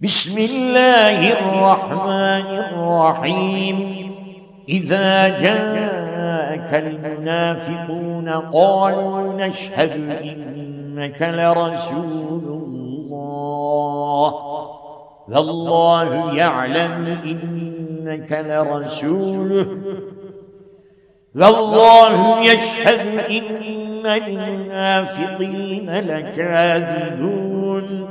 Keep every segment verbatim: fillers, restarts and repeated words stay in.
بسم الله الرحمن الرحيم. إذا جاءك المنافقون قالوا نشهد إنك لرسول الله والله يعلم إنك لرسوله والله يشهد إن المنافقين لكاذبون.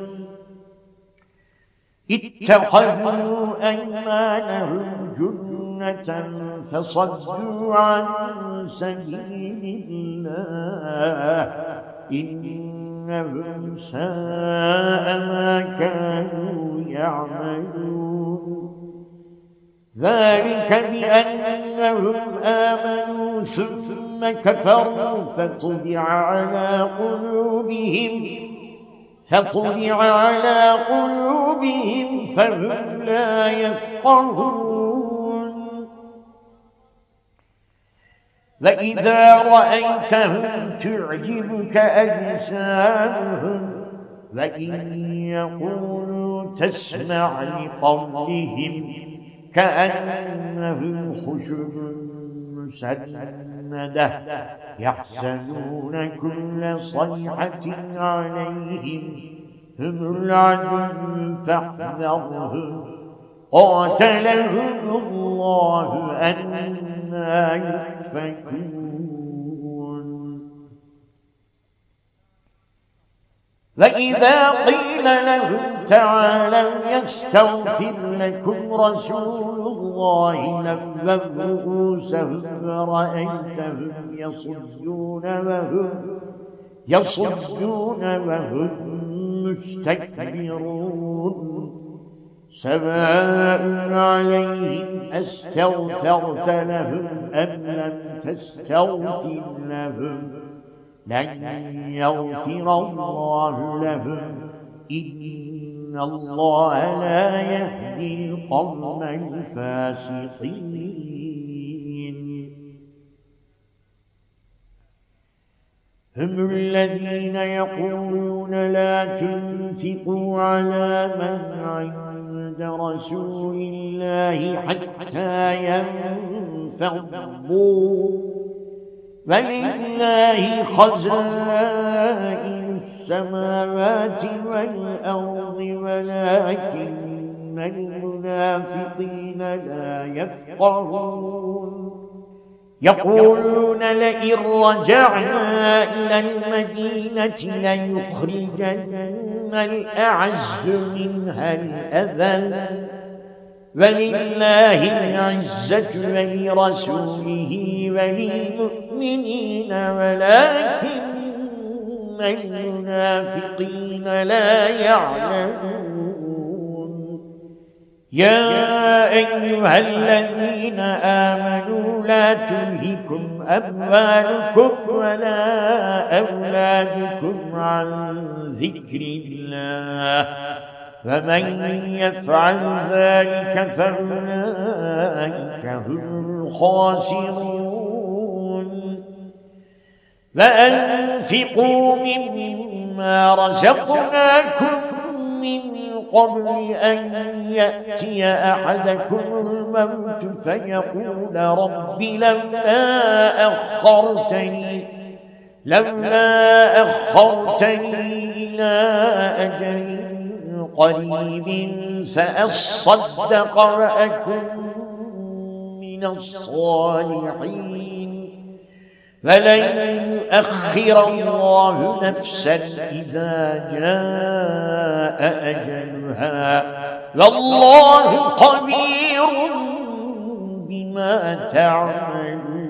اتخذوا أيمانهم جنة فصدوا عن سبيل الله إنهم ساء ما كانوا يعملون. ذلك بأنهم آمنوا ثم كفروا فطبع على قلوبهم فطبع على قلوبهم فهم لا يفقهون. وإذا رأيتهم تعجبك أجسامهم وإن يقولوا تسمع لقولهم كأنهم خشب مسندة يحسبون كل صيحة عليهم هم العدو فاحذرهم قاتلهم الله أنى يؤفكون. وإذا قيل لهم تعالوا يستغفر لكم رسول الله لووا رؤوسهم ورأيتهم يصدون وهم يصدون وهم مستكبرون. سواء عليهم أستغفرت لهم أم لم تستغفر لهم لن يغفر الله لهم إن الله لا يهدي القوم الفاسقين. هم الذين يقولون لا تنفقوا على من عند رسول الله حتى ينفضوا ولله خزائن السماوات والأرض ولكن المنافقين لا يفقهون. يقولون لئن رجعنا إلى المدينة ليخرجن الأعز منها الأذل ولله العزة ولرسوله وللمؤمنين ولكن المنافقين لا يعلمون. يا أيها الذين آمنوا لا تلهكم أموالكم ولا أولادكم عن ذكر الله ومن يفعل ذلك فأولئك هم الخاسرون. وأنفقوا مما رزقناكم من قبل أن يأتي أحدكم الموت فيقول رب لولا أخرتني لولا أخرتني إلى أجل قريب فأصدق وأكن من الصالحين فلن يؤخر الله نفسا إذا جاء أجلها والله خبير بما تعملون.